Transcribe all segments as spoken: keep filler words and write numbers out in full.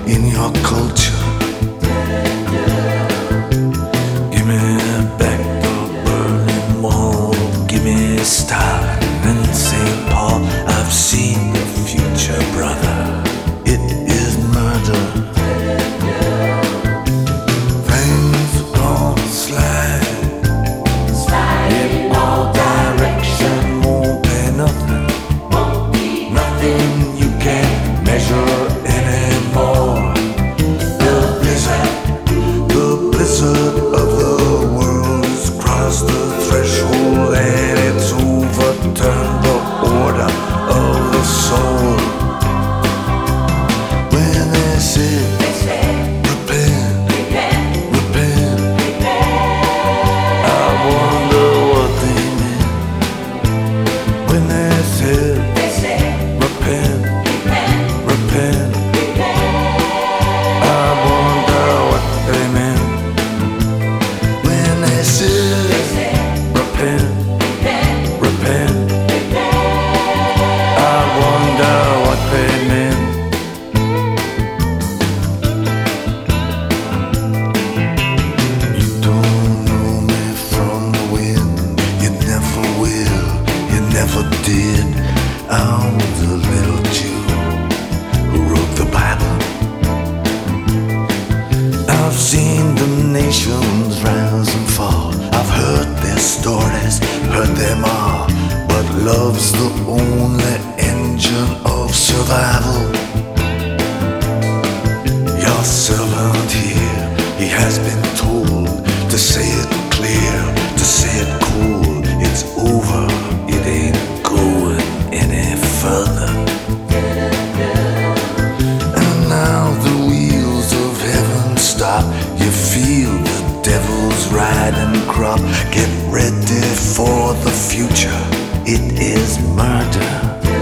in your culture. Give me back the Berlin Wall. Give me Stalin and Saint Paul. I've seen the future, brother. It is murder. Things are gonna slide in all direction. Won't be nothing, nothing you can't measure anymore. The blizzard, the blizzard of the world has crossed the threshold and it's overturned the order of the soul. When they say, repent, repent, I wonder what they meant. When they said, repent, repent, I wonder what they meant. When they said, repent, repent, I wonder what they meant. You don't know me from the wind. You never will, you never did. I was a little Jew who wrote the Bible. I've seen the nations rise and fall. I've heard their stories, heard them all. But love's the only engine of survival. Your servant here, he has been told to say it clear, to say it cool. It's over, it ain't going any further. And now the wheels of heaven stop. You feel the devil's riding crop. Get ready for the future. It is murder.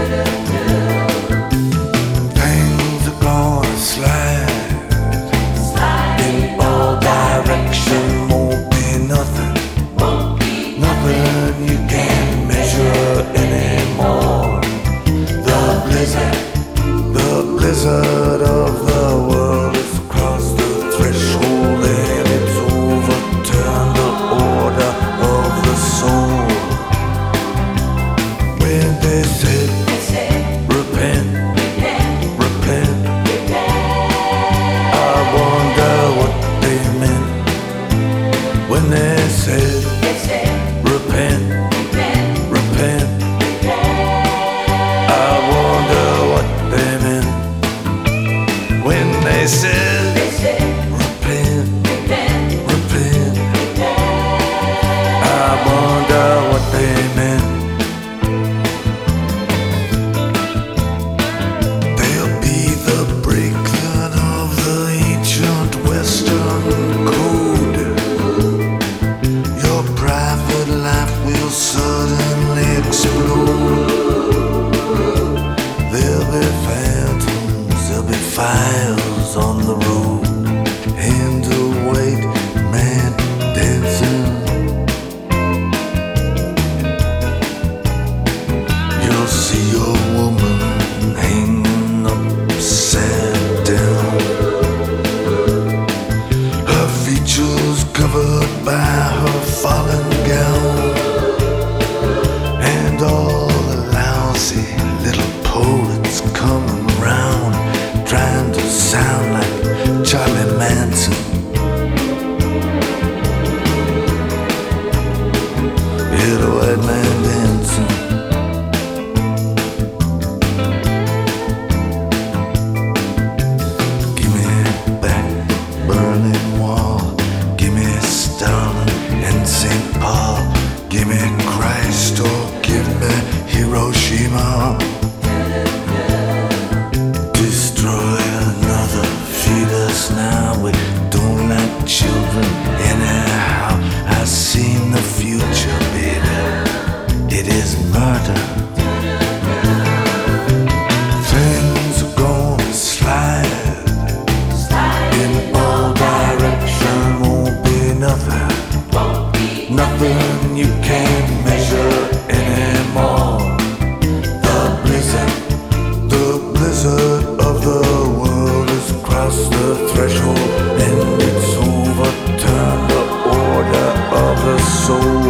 Things are gonna slide in all directions. Won't be nothing, nothing you can't measure anymore. The blizzard, the blizzard of the world has crossed the threshold and it's overturned the order of the soul. When they said, repent, repent, I wonder what they meant. When they said, repent, repent, I wonder what they meant. When they said, repent, repent, I wonder what they meant. They'll be the breakdown of the ancient Western code. Your private life will suddenly explode. There'll be phantoms, there'll be fires on the road. Hand to weight, man dancing. You'll see your woman hanging upside down. Her features covered by her fallen gown. And all the lousy little poets coming round, trying to sound like Charlie Manson. Hear the white man dancing. Give me back Berlin Wall. Give me Stalin and Saint Paul. Give me Christ or give me Hiroshima. Destroy another, feed us now. We don't like children anyhow. I've seen the future, baby. It is murder. Things are gonna slide in all directions. Won't be nothing, nothing you can't measure anymore. The blizzard, the blizzard of the world is cross the threshold and it's overturned the order of the soul.